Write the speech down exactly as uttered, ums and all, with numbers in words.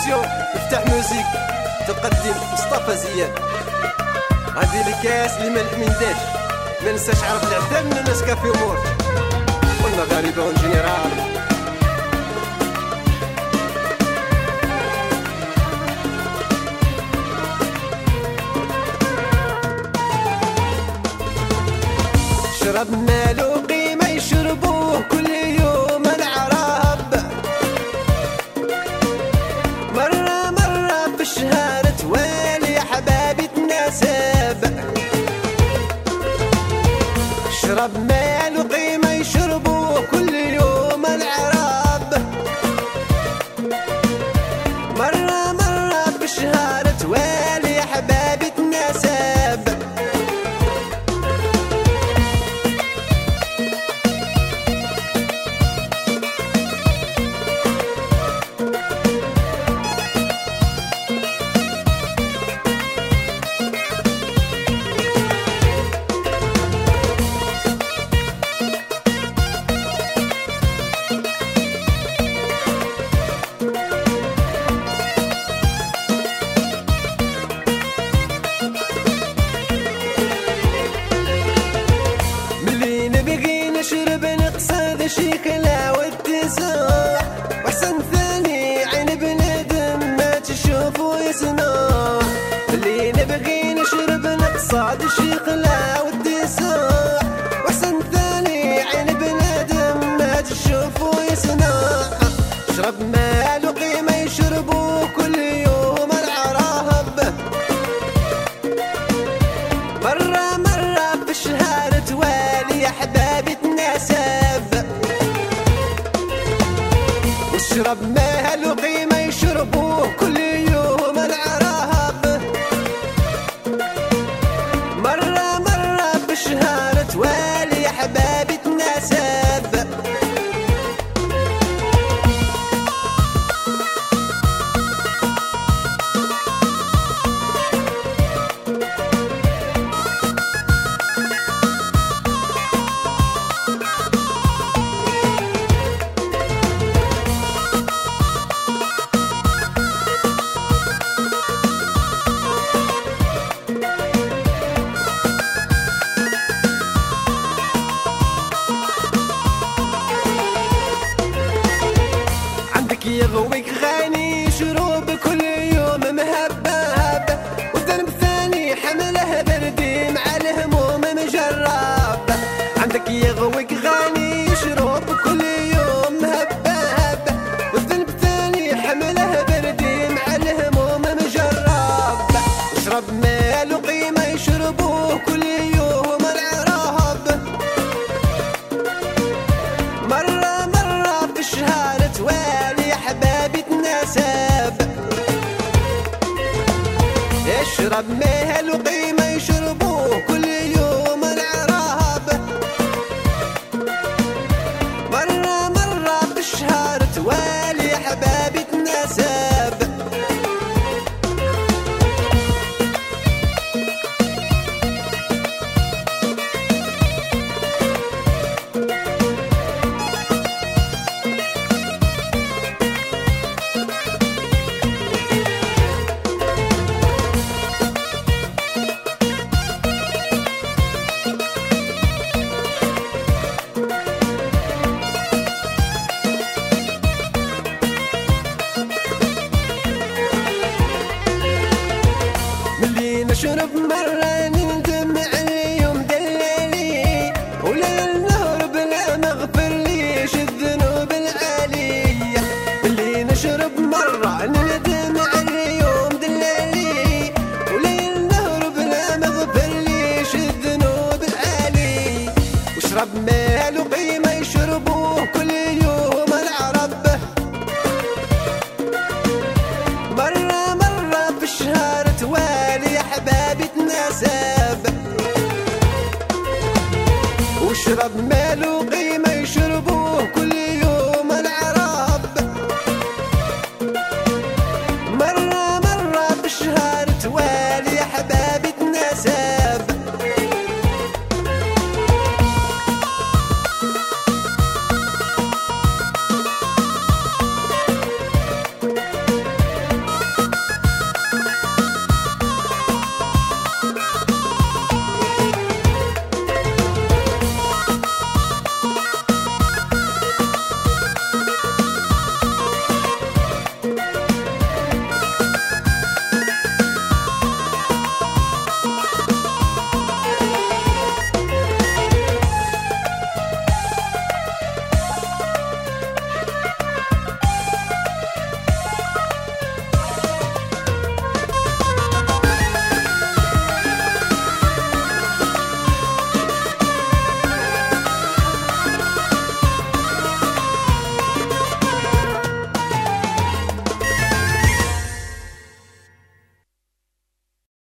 برودكسيون افتح موزيك تقدم مصطفى زياد. هذه الكاس اللي ما نحمنداش ما ننساش عرف العدال من الناس كافي امور والمغاربه اون جينيرال. شرب مالو قيمه يشربوه كل يوم العرب، مرة مرة في الشهر توالي حبابي تناسب. شرب مال وقيمة يشربوه كل يوم العرب، مرة مرة في الشهر توالي حبابي تناسب. نشرب نقصد شيكلا والتسوح وحسن ثاني عين بنادم ما تشوف ويسمع. اللي نبغي نشرب نقصد شيكلا والتسوح وحسن ثاني عين بنادم ما تشوف ويسمع. شرب مال وقيمة يشربوه كل يوم العرب، مرة مرة في الشهر توالي يا حبابي تناسب. واشرب مال وقيمة يشربوه كل يوم العرب، مرة مرة في الشهر توالي يا حبابي تناسب. يغويك غاني شروب كل يوم مهبة هبة، والذنب ثاني حمله بردي مع الهموم مجرب. عندك يغويك غاني شروب كل يوم مهبة هبة، والذنب ثاني حمله بردي مع الهموم مجرب. اشرب مال وقيمة يشربوه كل يوم العرب، مرة مرة في الشهر توالي حبابي تناسب. اشرب مال